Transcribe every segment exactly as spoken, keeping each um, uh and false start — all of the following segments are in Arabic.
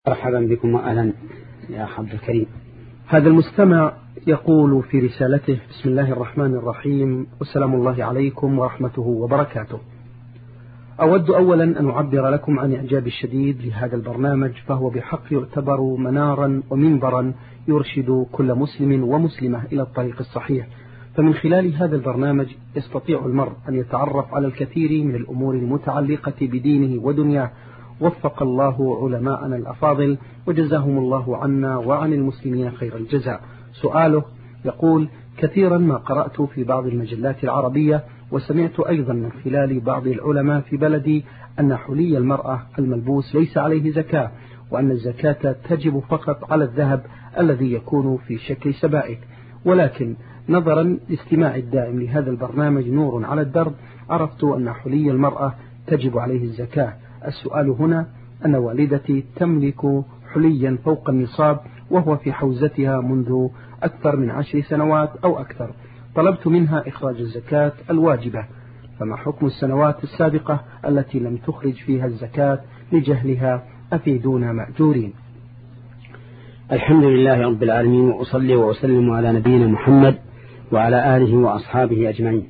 مرحبا بكم وأهلا يا عبد الكريم. هذا المستمع يقول في رسالته: بسم الله الرحمن الرحيم، والسلام الله عليكم ورحمته وبركاته. أود أولا أن أعبر لكم عن إعجابي الشديد لهذا البرنامج، فهو بحق يعتبر منارا ومنبرا يرشد كل مسلم ومسلمة إلى الطريق الصحيح، فمن خلال هذا البرنامج يستطيع المرء أن يتعرف على الكثير من الأمور المتعلقة بدينه ودنياه. وفق الله علماءنا الأفاضل وجزاهم الله عنا وعن المسلمين خير الجزاء. سؤاله يقول: كثيرا ما قرأت في بعض المجلات العربية وسمعت أيضا من خلال بعض العلماء في بلدي أن حلي المرأة الملبوس ليس عليه زكاة، وأن الزكاة تجب فقط على الذهب الذي يكون في شكل سبائك، ولكن نظرا لاستماع الدائم لهذا البرنامج نور على الدرب عرفت أن حلي المرأة تجب عليه الزكاة. السؤال هنا أن والدتي تملك حليا فوق النصاب وهو في حوزتها منذ أكثر من عشر سنوات أو أكثر، طلبت منها إخراج الزكاة الواجبة، فما حكم السنوات السابقة التي لم تخرج فيها الزكاة لجهلها؟ أفيدونا مأجورين. الحمد لله رب العالمين، وأصلي وأسلم على نبينا محمد وعلى آله وأصحابه أجمعين.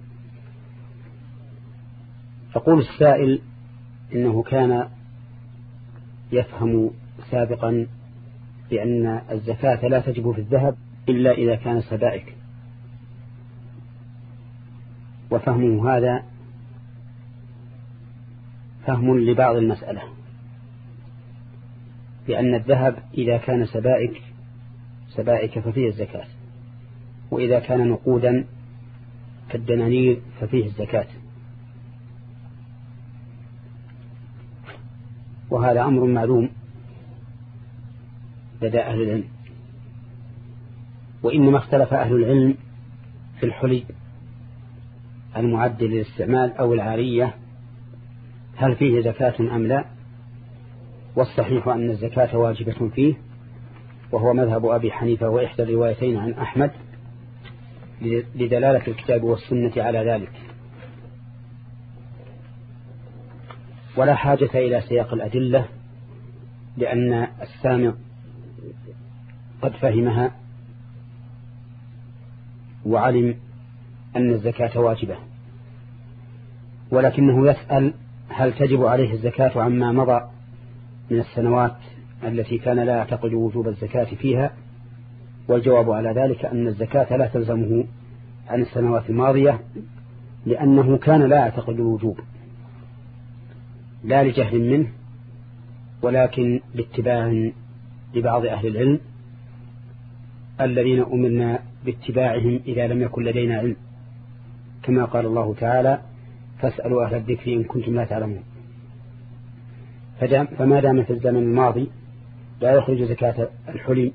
يقول السائل إنه كان يفهم سابقا بأن الزكاة لا تجب في الذهب إلا إذا كان سبائك، وفهمه هذا فهم لبعض المسألة، بأن الذهب إذا كان سبائك سبائك ففيه الزكاة، وإذا كان نقودا كالدنانير ففيه الزكاة، وهذا أمر معلوم لدى أهل العلم. وإنما اختلف أهل العلم في الحلي المعد للاستعمال أو العارية هل فيه زكاة أم لا، والصحيح أن الزكاة واجبة فيه، وهو مذهب أبي حنيفة وإحدى الروايتين عن أحمد لدلالة الكتاب والسنة على ذلك، ولا حاجة إلى سياق الأدلة، لأن السامع قد فهمها وعلم أن الزكاة واجبة، ولكنه يسأل هل تجب عليه الزكاة عما مضى من السنوات التي كان لا يعتقد وجوب الزكاة فيها، والجواب على ذلك أن الزكاة لا تلزمه عن السنوات الماضية، لأنه كان لا يعتقد الوجوب، لا لجهل منه ولكن لاتباع لبعض أهل العلم الذين أمرنا باتباعهم إذا لم يكن لدينا علم، كما قال الله تعالى: فاسألوا أهل الذكر إن كنتم لا تعلمون. فما دام في الزمن الماضي لا يخرج زكاة الحلي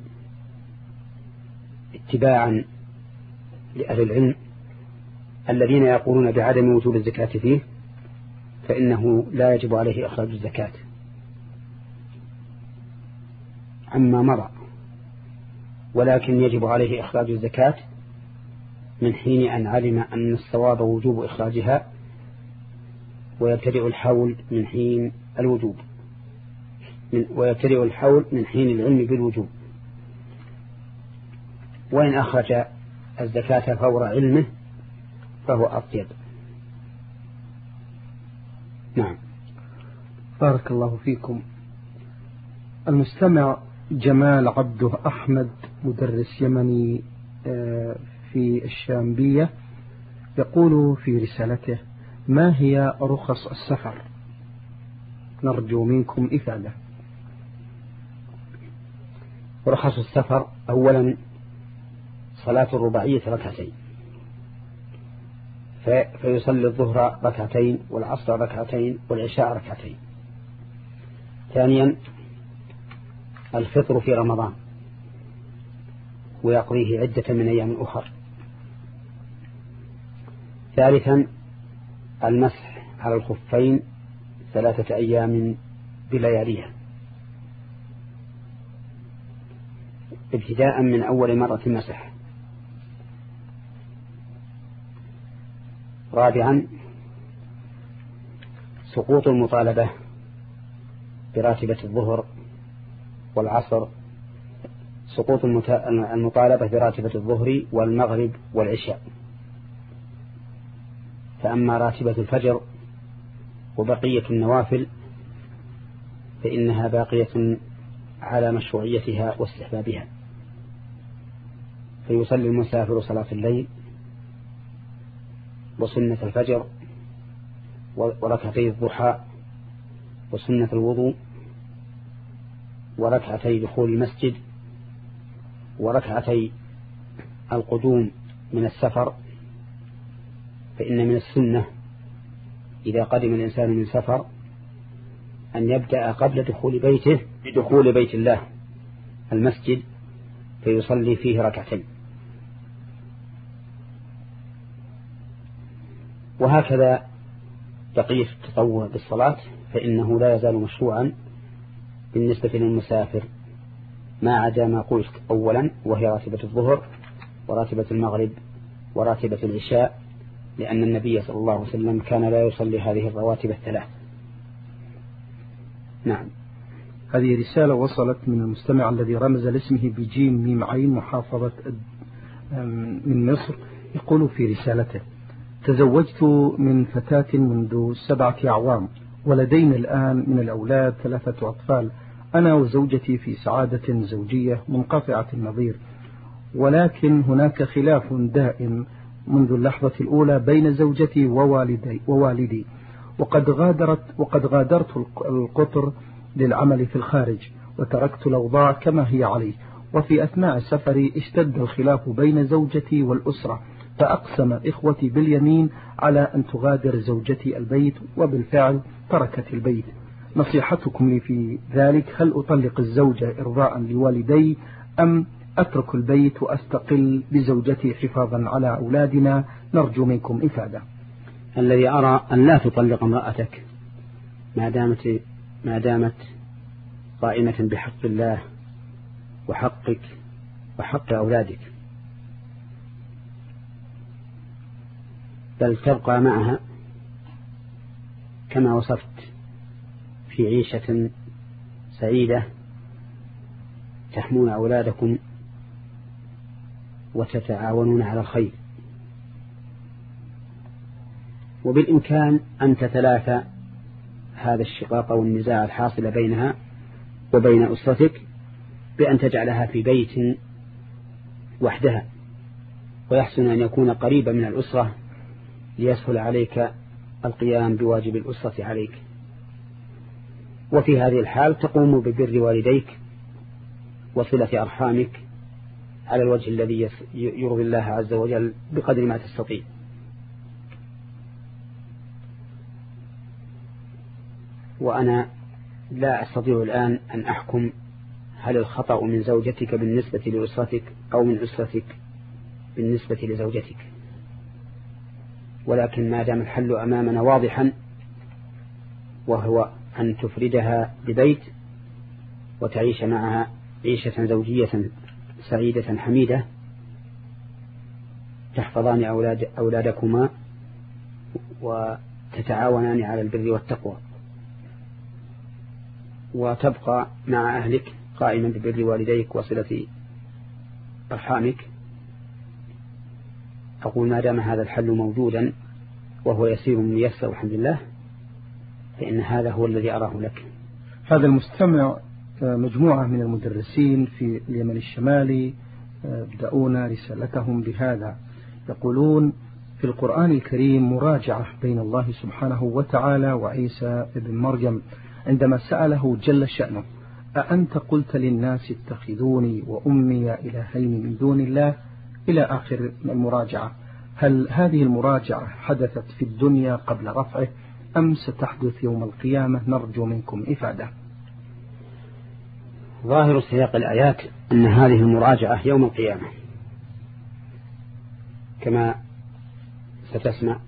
اتباعا لأهل العلم الذين يقولون بعدم وجوب الزكاة فيه، فإنه لا يجب عليه إخراج الزكاة عما مضى، ولكن يجب عليه إخراج الزكاة من حين أن علم أن الصواب وجوب إخراجها، ويبتدئ الحول من حين الوجوب من ويبتدئ الحول من حين العلم بالوجوب. وإن أخرج الزكاة فور علمه فهو أطيب. نعم. بارك الله فيكم. المستمع جمال عبده أحمد، مدرس يمني في الشامبية، يقول في رسالته: ما هي رخص السفر؟ نرجو منكم إفادة. رخص السفر: أولا صلاة الرباعية ركعتين، فيصلي الظهر ركعتين والعصر ركعتين والعشاء ركعتين. ثانيا الفطر في رمضان ويقضيه عدة من أيام أخر. ثالثا المسح على الخفين ثلاثة أيام بلياليها، ابتداء من أول مرة مسح. رابعا سقوط المطالبة براتبة الظهر والعصر سقوط المطالبة براتبة الظهر والمغرب والعشاء. فأما راتبة الفجر وبقية النوافل فإنها باقية على مشروعيتها واستحبابها، فيصلي المسافر صلاة الليل وسنة الفجر وركعتي الضحى وسنة الوضوء وركعتي دخول المسجد وركعتي القدوم من السفر. فإن من السنة إذا قدم الإنسان من سفر أن يبدأ قبل دخول بيته بدخول بيت الله المسجد فيصلي فيه ركعتين. وهكذا بقية التطوع بالصلاة فإنه لا يزال مشروعا بالنسبة للمسافر ما عدا ما قلت أولا، وهي راتبة الظهر وراتبة المغرب وراتبة العشاء، لأن النبي صلى الله عليه وسلم كان لا يصلي هذه الرواتب الثلاث. نعم. هذه رسالة وصلت من المستمع الذي رمز لاسمه بجيم ميم عين محافظة من مصر. يقول في رسالته: تزوجت من فتاة منذ سبعة أعوام ولدينا الآن من الأولاد ثلاثة أطفال. أنا وزوجتي في سعادة زوجية منقطعة النظير، ولكن هناك خلاف دائم منذ اللحظة الأولى بين زوجتي ووالدي, ووالدي وقد غادرت وقد غادرت القطر للعمل في الخارج وتركت الأوضاع كما هي عليه. وفي أثناء سفري اشتد الخلاف بين زوجتي والأسرة، فأقسم إخوتي باليمين على أن تغادر زوجتي البيت، وبالفعل تركت البيت. نصيحتكم لي في ذلك: هل أطلق الزوجة إرضاء لوالدي أم أترك البيت وأستقل بزوجتي حفاظا على أولادنا؟ نرجو منكم إفادة. الذي أرى أن لا تطلق امرأتك ما دامت ما دامت قائمة بحق الله وحقك وحق أولادك، بل تبقى معها كما وصفت في عيشة سعيدة تحمون أولادكم وتتعاونون على الخير. وبالإمكان أن تتلافى هذا الشقاق والنزاع الحاصل بينها وبين أسرتك بأن تجعلها في بيت وحدها، ويحسن أن يكون قريبا من الأسرة ليسهل عليك القيام بواجب الأسرة عليك. وفي هذه الحال تقوم ببر والديك وصلة أرحامك على الوجه الذي يرضي الله عز وجل بقدر ما تستطيع. وأنا لا أستطيع الآن أن أحكم هل الخطأ من زوجتك بالنسبة لأسرتك أو من أسرتك بالنسبة لزوجتك، ولكن ما دام الحل أمامنا واضحا وهو أن تفردها ببيت وتعيش معها عيشة زوجية سعيدة حميدة تحفظان أولاد أولادكما وتتعاونان على البر والتقوى، وتبقى مع أهلك قائما ببر والديك وصلة أرحامك. أقول ما دام هذا الحل موجودا وهو يسير ميسر الحمد لله فإن هذا هو الذي أراه لك. هذا المستمع مجموعة من المدرسين في اليمن الشمالي بدأونا رسالتهم بهذا، يقولون: في القرآن الكريم مراجعة بين الله سبحانه وتعالى وعيسى ابن مريم عندما سأله جل شأنه: أأنت قلت للناس اتخذوني وأمي إلهين من دون الله، إلى آخر المراجعة. هل هذه المراجعة حدثت في الدنيا قبل رفعه أم ستحدث يوم القيامة؟ نرجو منكم إفادة. ظاهر سياق الآيات أن هذه المراجعة يوم القيامة كما ستسمع.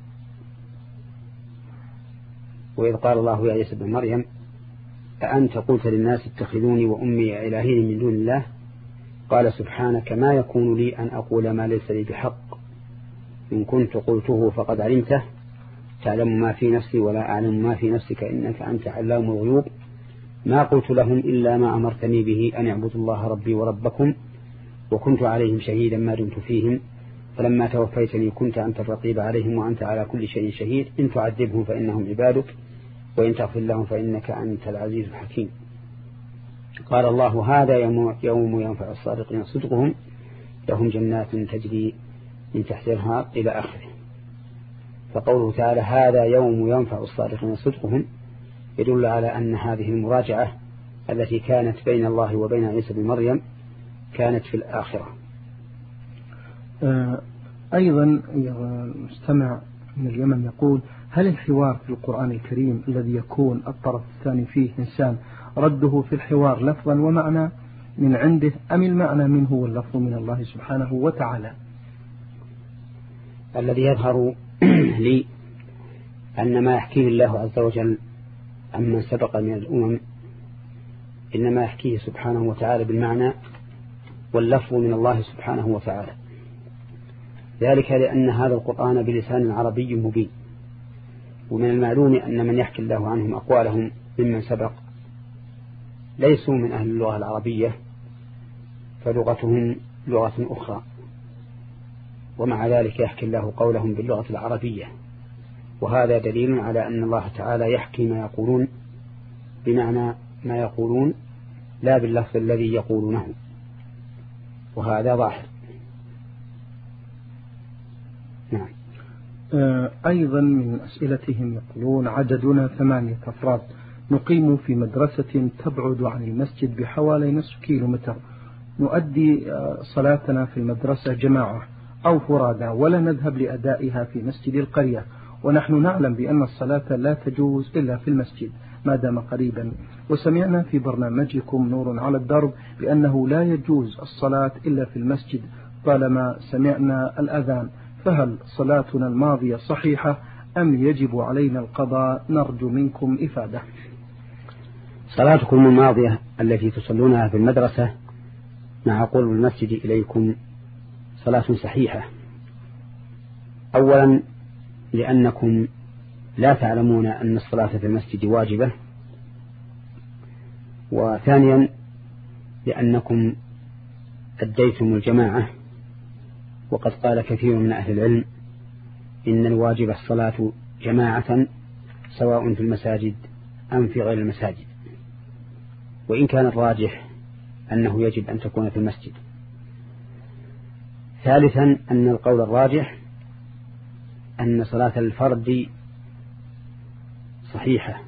وإذ قال الله يا عيسى ابن مريم أأنت قلت للناس اتخذوني وأمي إلهين من دون الله قال سبحانك ما يكون لي أن أقول ما ليس لي بحق إن كنت قلته فقد علمته تعلم ما في نفسي ولا أعلم ما في نفسك إنك أنت علام الغيوب ما قلت لهم إلا ما أمرتني به أن اعبدوا الله ربي وربكم وكنت عليهم شهيدا ما دمت فيهم فلما توفيتني كنت أنت الرقيب عليهم وأنت على كل شيء شهيد إن تعذبهم فإنهم عبادك وإن تغفر لهم فإنك أنت العزيز الحكيم. قال الله هذا يوم, يوم ينفع الصادقين صدقهم لهم جنات تجري من تحتها إلى آخره. فقوله تعالى هذا يوم ينفع الصادقين صدقهم يدل على أن هذه المراجعة التي كانت بين الله وبين عيسى بن مريم كانت في الآخرة. أيضا المستمع من اليمن يقول هل الحوار في القرآن الكريم الذي يكون الطرف الثاني فيه إنسان رده في الحوار لفظا ومعنى من عنده أم المعنى منه واللفظ من الله سبحانه وتعالى؟ الذي يظهر لي أن ما يحكيه الله عز وجل عمن سبق من الأمم إنما يحكيه سبحانه وتعالى بالمعنى واللفظ من الله سبحانه وتعالى، ذلك لأن هذا القرآن بلسان عربي مبين، ومن المعلوم أن من يحكي الله عنهم أقوالهم ممن سبق ليسوا من أهل اللغة العربية فلغتهم لغة أخرى، ومع ذلك يحكي الله قولهم باللغة العربية، وهذا دليل على أن الله تعالى يحكي ما يقولون بمعنى ما يقولون لا باللفظ الذي يقولونه، وهذا ظاهر. نعم. أيضا من أسئلتهم يقولون عددنا ثمانية أفراد نقيم في مدرسة تبعد عن المسجد بحوالي نصف كيلو متر، نؤدي صلاتنا في المدرسة جماعة أو فرادى ولا نذهب لأدائها في مسجد القرية، ونحن نعلم بأن الصلاة لا تجوز إلا في المسجد ما دام قريبا، وسمعنا في برنامجكم نور على الدرب بأنه لا يجوز الصلاة إلا في المسجد طالما سمعنا الأذان، فهل صلاتنا الماضية صحيحة أم يجب علينا القضاء؟ نرجو منكم إفادة. صلاتكم الماضية التي تصلونها في المدرسة مع قرب المسجد إليكم صلاة صحيحة، أولا لأنكم لا تعلمون أن الصلاة في المسجد واجبة، وثانيا لأنكم أديتم الجماعة، وقد قال كثير من أهل العلم إن الواجب الصلاة جماعة سواء في المساجد أم في غير المساجد، وإن كان الراجح أنه يجب أن تكون في المسجد. ثالثا أن القول الراجح أن صلاة الفرد صحيحة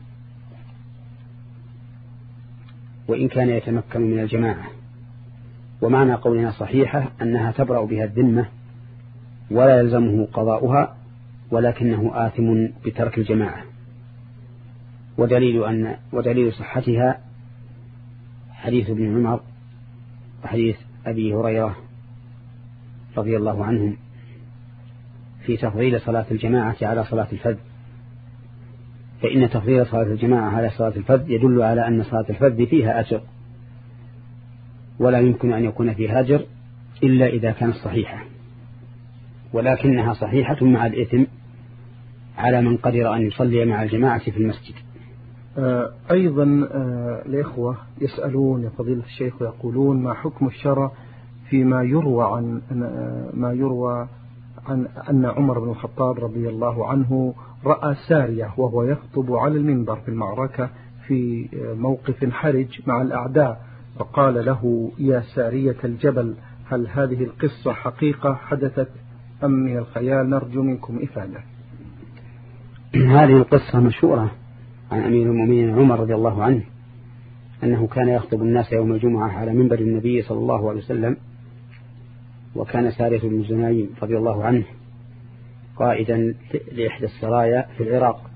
وإن كان يتمكن من الجماعة، ومعنى قولنا صحيحة أنها تبرأ بها الذمة ولا يلزمه قضاؤها ولكنه آثم بترك الجماعة. ودليل, أن ودليل صحتها حديث ابن عمر وحديث أبي هريرة رضي الله عنهم في تفضيل صلاة الجماعة على صلاة الفرد، فإن تفضيل صلاة الجماعة على صلاة الفرد يدل على أن صلاة الفرد فيها أجر، ولا يمكن أن يكون فيها أجر إلا إذا كانت صحيحة، ولكنها صحيحة مع الإثم على من قدر أن يصلي مع الجماعة في المسجد. أيضا الإخوة يسألون يا فضيلة الشيخ ويقولون ما حكم الشرع فيما يروى عن ما يروى عن أن عمر بن الخطاب رضي الله عنه رأى سارية وهو يخطب على المنبر في المعركة في موقف حرج مع الأعداء، فقال له يا سارية الجبل، هل هذه القصة حقيقة حدثت أم من الخيال؟ نرجو منكم إفادة. هذه القصة مشهورة عن أمير المؤمنين عمر رضي الله عنه أنه كان يخطب الناس يوم الجمعة على منبر النبي صلى الله عليه وسلم، وكان سارية بن زنايم رضي الله عنه قائدا لإحدى السرايا في العراق،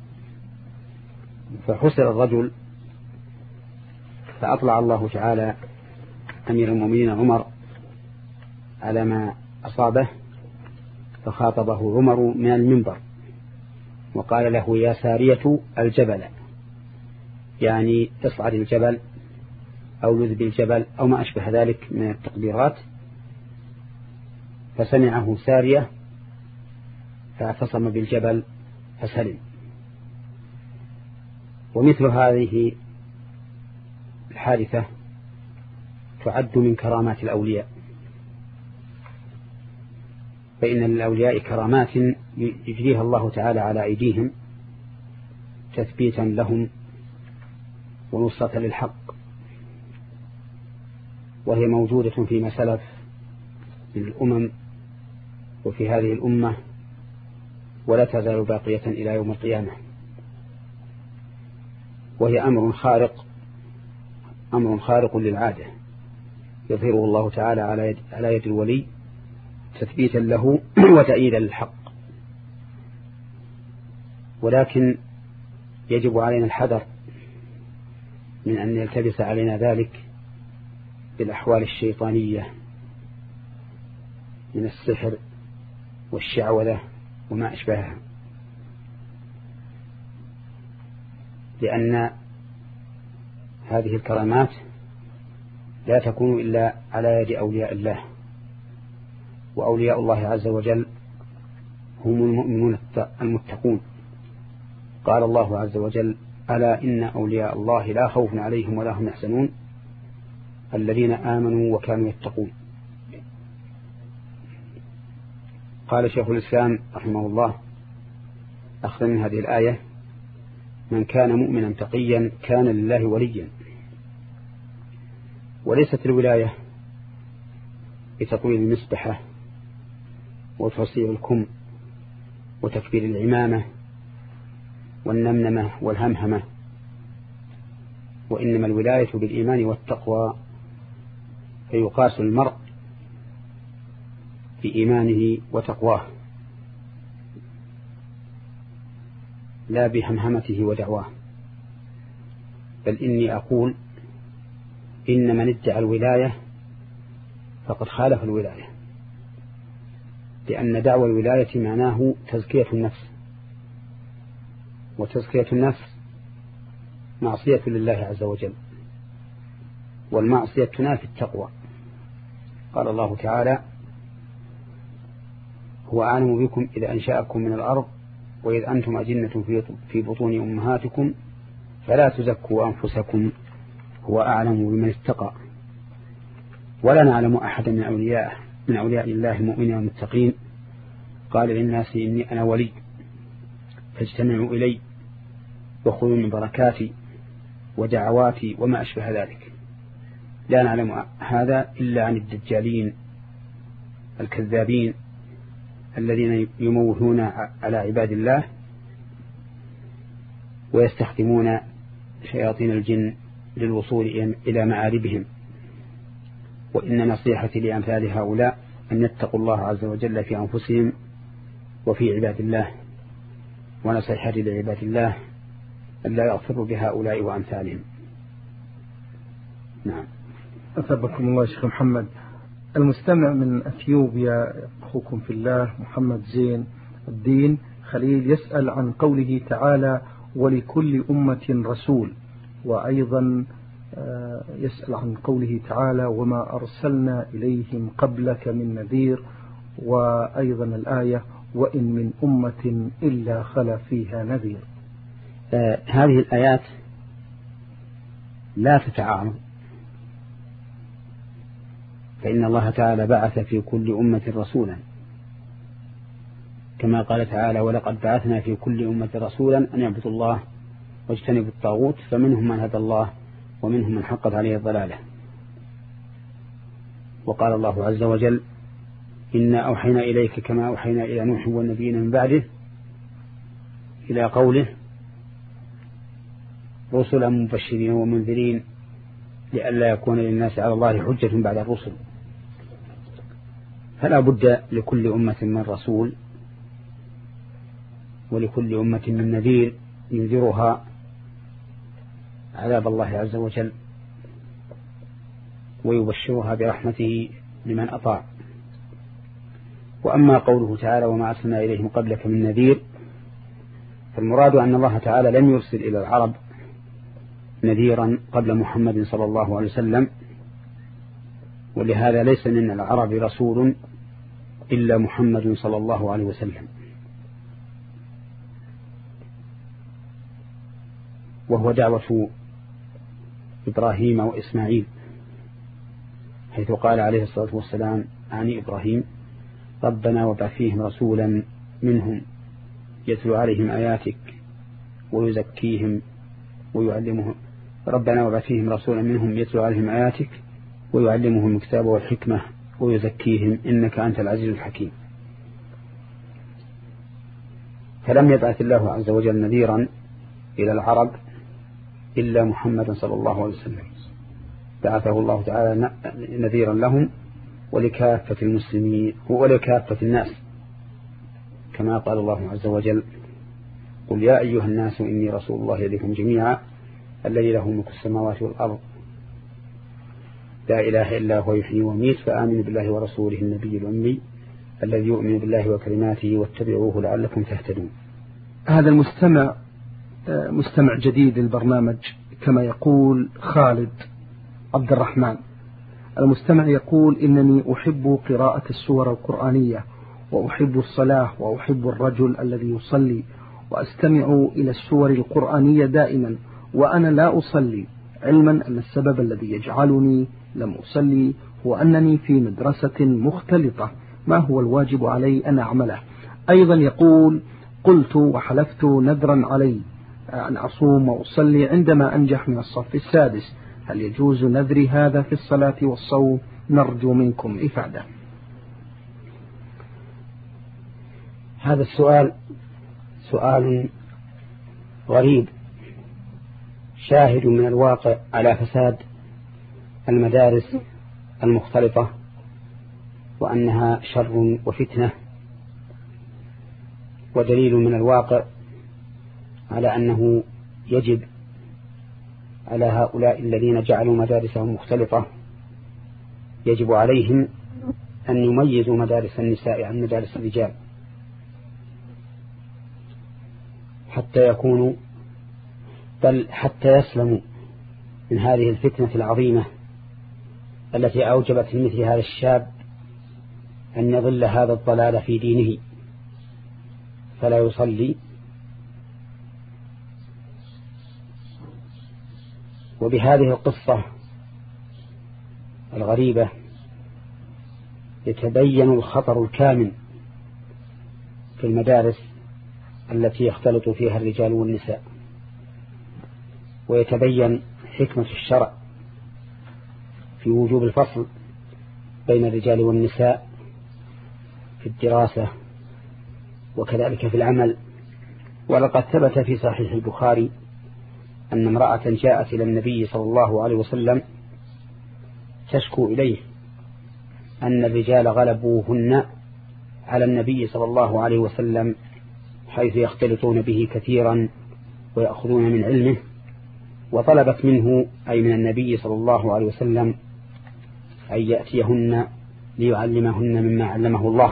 فحسر الرجل، فأطلع الله تعالى أمير المؤمنين عمر على ما أصابه، فخاطبه عمر من المنبر وقال له يا سارية الجبل، يعني اصعد الجبل أو لذ بالجبل أو ما أشبه ذلك من التقديرات، فسمعه سارية فاعتصم بالجبل فسلم. ومثل هذه الحادثة تعد من كرامات الأولياء، فإن للأولياء كرامات يجريها الله تعالى على أيديهم تثبيتا لهم ونصرة للحق، وهي موجودة فيما سلف من الأمم وفي هذه الأمة، ولا تزال باقية إلى يوم القيامة، وهي أمر خارق أمر خارق للعادة يظهره الله تعالى على يد, على يد الولي تثبيتا له وتأييدا للحق. ولكن يجب علينا الحذر من أن يلتبس علينا ذلك بالأحوال الشيطانية من السحر والشعوذة وما أشبهها، لأن هذه الكرامات لا تكون إلا على يد أولياء الله، وأولياء الله عز وجل هم المؤمنون المتقون. قال الله عز وجل: ألا إن أولياء الله لا خوف عليهم ولا هم يحزنون الذين آمنوا وكانوا يتقون. قال شيخ الإسلام رحمه الله أخذ من هذه الآية: من كان مؤمنا تقيا كان لله وليا. وليست الولاية بتطويل المسبحة وتوسيع الكم وتكبير العمامة والنمنمة والهمهمة، وإنما الولاية بالإيمان والتقوى، فيقاس المرء بإيمانه وتقواه لا بهمهمته ودعواه. بل إني أقول إن من ادعى الولاية فقد خالف الولاية، لأن دعوى الولاية معناه تزكية النفس، وتزكية النفس معصية لله عز وجل، والمعصية تنافي التقوى. قال الله تعالى: هو أعلم بكم إذا أنشأكم من الأرض وإذ أنتم أجنة في بطون أمهاتكم فلا تزكوا أنفسكم هو أعلم بمن اتقى. ولا نعلم أحدا من أولياء من أولياء الله المؤمنين والمتقين قال للناس إني أنا ولي فاجتمعوا إلي وخذوا من بركاتي ودعواتي وما أشبه ذلك. لا نعلم هذا إلا عن الدجالين الكذابين الذين يموهون على عباد الله ويستخدمون شياطين الجن للوصول إلى معاربهم. وإن نصيحتي لأمثال هؤلاء أن يتقوا الله عز وجل في أنفسهم وفي عباد الله، ونصيحتي لعباد الله أن لا يغفروا بهؤلاء وأمثالهم. نعم. أثبكم الله شيخ محمد. المستمع من أثيوبيا أخوكم في الله محمد زين الدين خليل يسأل عن قوله تعالى: ولكل أمة رسول، وأيضا يسأل عن قوله تعالى: وما أرسلنا إليهم قبلك من نذير، وأيضا الآية: وإن من أمة إلا خلا فيها نذير. آه هذه الآيات لا تتعارض، فإن الله تعالى بعث في كل أمة رسولا، كما قال تعالى: ولقد بعثنا في كل أمة رسولا أن يعبدوا الله واجتنبوا الطاغوت فمنهم من هدى الله ومنهم من حقت عليه الضلالة. وقال الله عز وجل: إنا أوحينا إليك كما أوحينا إلى نوح والنبيين من بعده، إلى قوله: رسلا مبشرين ومنذرين لئلا يكون للناس على الله حجة بعد الرسل. فلا بد لكل أمة من رسول، ولكل أمة من نذير ينذرها عذاب الله عز وجل ويبشرها برحمته لمن أطاع. وأما قوله تعالى: وما أرسلنا إليهم قبلك من نذير، فالمراد أن الله تعالى لم يرسل إلى العرب نذيرا قبل محمد صلى الله عليه وسلم، ولهذا ليس من العرب رسول إلا محمد صلى الله عليه وسلم، وهو دعوة إبراهيم وإسماعيل، حيث قال عليه الصلاة والسلام عن إبراهيم: ربنا وابعث فيهم رسولا منهم يتلو عليهم آياتك ويزكيهم ويعلمهم ربنا وابعث فيهم رسولا منهم يتلو عليهم آياتك ويعلمهم الكتاب والحكمة ويزكيهم إنك أنت العزيز الحكيم. فلم يبعث الله عز وجل نذيرا إلى العرب إلا محمد صلى الله عليه وسلم، بعثه الله تعالى نذيرا لهم ولكافة المسلمين ولكافة الناس، كما قال الله عز وجل: قل يا أيها الناس إني رسول الله إليكم جميعا الذي له ملك السماوات والأرض لا إله إلا هو يحيي ويميت فآمنوا بالله ورسوله النبي الأمي الذي يؤمن بالله وكلماته واتبعوه لعلكم تهتدون. هذا المستمع مستمع جديد للبرنامج، كما يقول خالد عبد الرحمن. المستمع يقول: إنني أحب قراءة السور القرآنية، وأحب الصلاة، وأحب الرجل الذي يصلي، وأستمع إلى السور القرآنية دائما وأنا لا أصلي، علما أن السبب الذي يجعلني لم أصلي هو أنني في مدرسة مختلطة. ما هو الواجب علي أن أعمله؟ أيضا يقول: قلت وحلفت نذرا علي أن أصوم وأصلي عندما أنجح من الصف السادس، هل يجوز نذري هذا في الصلاة والصوم؟ نرجو منكم إفادة. هذا السؤال سؤال غريب شاهد من الواقع على فساد المدارس المختلطة وأنها شر وفتنة، ودليل من الواقع على أنه يجب على هؤلاء الذين جعلوا مدارسهم مختلطة يجب عليهم أن يميزوا مدارس النساء عن مدارس الرجال حتى يكونوا بل حتى يسلموا من هذه الفتنة العظيمة التي أوجبت مثل هذا الشاب أن يضل هذا الضلال في دينه فلا يصلي. وبهذه القصة الغريبة يتبين الخطر الكامن في المدارس التي يختلط فيها الرجال والنساء، ويتبين حكمة الشرع في وجوب الفصل بين الرجال والنساء في الدراسة وكذلك في العمل. ولقد ثبت في صحيح البخاري أن امرأة جاءت إلى النبي صلى الله عليه وسلم تشكو إليه أن الرجال غلبوهن على النبي صلى الله عليه وسلم حيث يختلطون به كثيرا ويأخذون من علمه، وطلبت منه أي من النبي صلى الله عليه وسلم أن يأتيهن ليعلمهن مما علمه الله.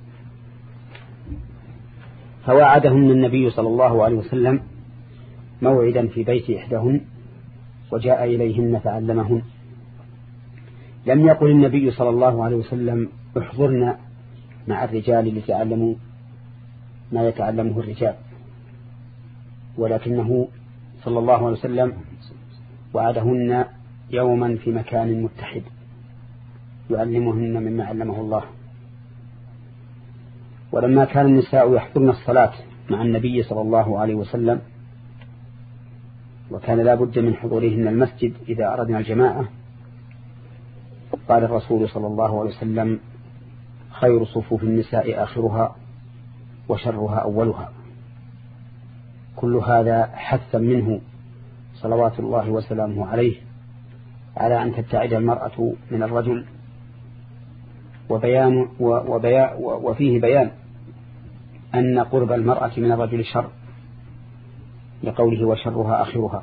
فوعدهن النبي صلى الله عليه وسلم موعدا في بيت إحداهن وجاء إليهن فعلمهن. لم يقل النبي صلى الله عليه وسلم احضرنا مع الرجال لتعلموا ما يتعلمه الرجال، ولكنه صلى الله عليه وسلم وعدهن يوما في مكان متحد يعلمهن مما علمه الله. ولما كان النساء يحضرن الصلاة مع النبي صلى الله عليه وسلم وكان لا بد من حضورهن المسجد إذا أردنا الجماعة، قال الرسول صلى الله عليه وسلم: خير صفوف النساء آخرها وشرها أولها. كل هذا حثا منه صلوات الله وسلامه عليه على أن تبتعد المرأة من الرجل، وبيان وبيان وفيه بيان أن قرب المرأة من الرجل شر لقوله وشرها آخرها.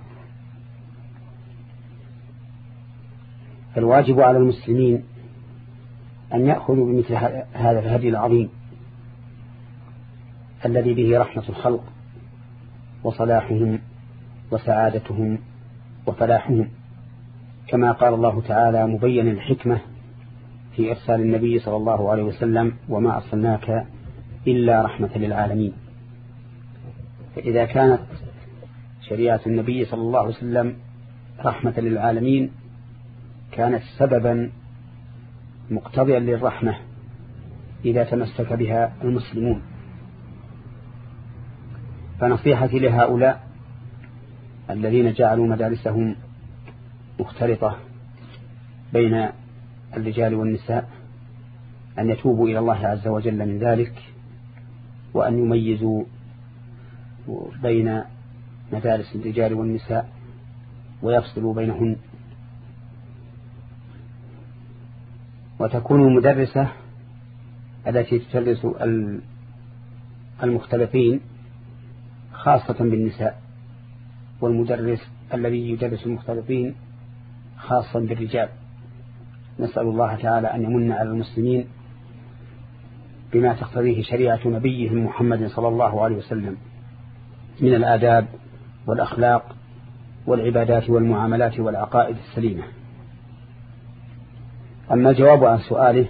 فالواجب على المسلمين أن يأخذوا بمثل هذا الهدي العظيم الذي به رحمة الخلق وصلاحهم وسعادتهم وفلاحهم، كما قال الله تعالى مبين الحكمة في إرسال النبي صلى الله عليه وسلم: وما أرسلناك إلا رحمة للعالمين. فإذا كانت شريعة النبي صلى الله عليه وسلم رحمة للعالمين كانت سببا مقتضيا للرحمة إذا تمسك بها المسلمون. فنصيحتي لهؤلاء الذين جعلوا مدارسهم مختلطة بين الرجال والنساء أن يتوبوا إلى الله عز وجل من ذلك، وأن يميزوا بين مدارس الرجال والنساء ويفصلوا بينهن، وتكون المدرسة التي تدرس المختلطين خاصة بالنساء، والمدرس الذي يدرس المختلطين خاصا بالرجال. نسأل الله تعالى أن يمن على المسلمين بما تقتضيه شريعة نبيهم محمد صلى الله عليه وسلم من الآداب والأخلاق والعبادات والمعاملات والعقائد السليمة. أما الجواب عن سؤاله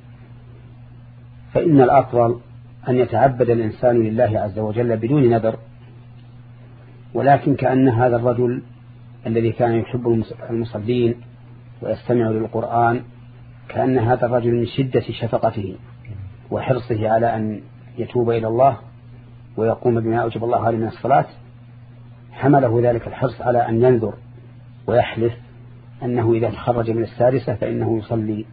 فإن الأفضل أن يتعبد الإنسان لله عز وجل بدون نذر، ولكن كأن هذا الرجل الذي كان يحب المصلين ويستمع للقرآن، كأن هذا الرجل من شدة شفقته وحرصه على أن يتوب إلى الله ويقوم بما أوجب الله عليه من الصلاة، حمله ذلك الحرص على أن ينذر ويحلف أنه إذا تخرج من السادسة فإنه يصلي،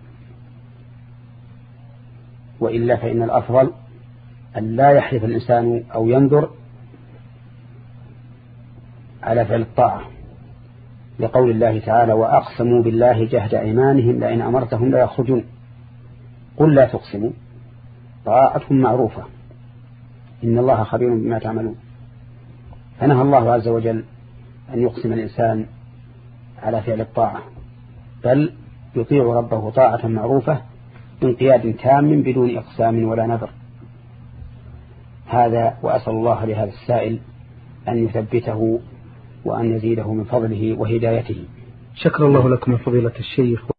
وإلا فإن الأفضل أن لا يحلف الإنسان أو ينذر على فعل الطاعة، لقول الله تعالى: وأقسموا بالله جهد أيمانهم لئن أمرتهم لا يخرجون. قل لا تقسموا، طاعتهم معروفة، إن الله خبير بما تعملون. فنهى الله عز وجل أن يقسم الإنسان على فعل الطاعة، بل يطيع ربه طاعة معروفة بانقياد تام بدون إقسام ولا نذر. هذا، وأسأل الله لهذا السائل أن يثبته وأن يزيده من فضله وهدايته. شكر الله لكم فضيلة الشيخ.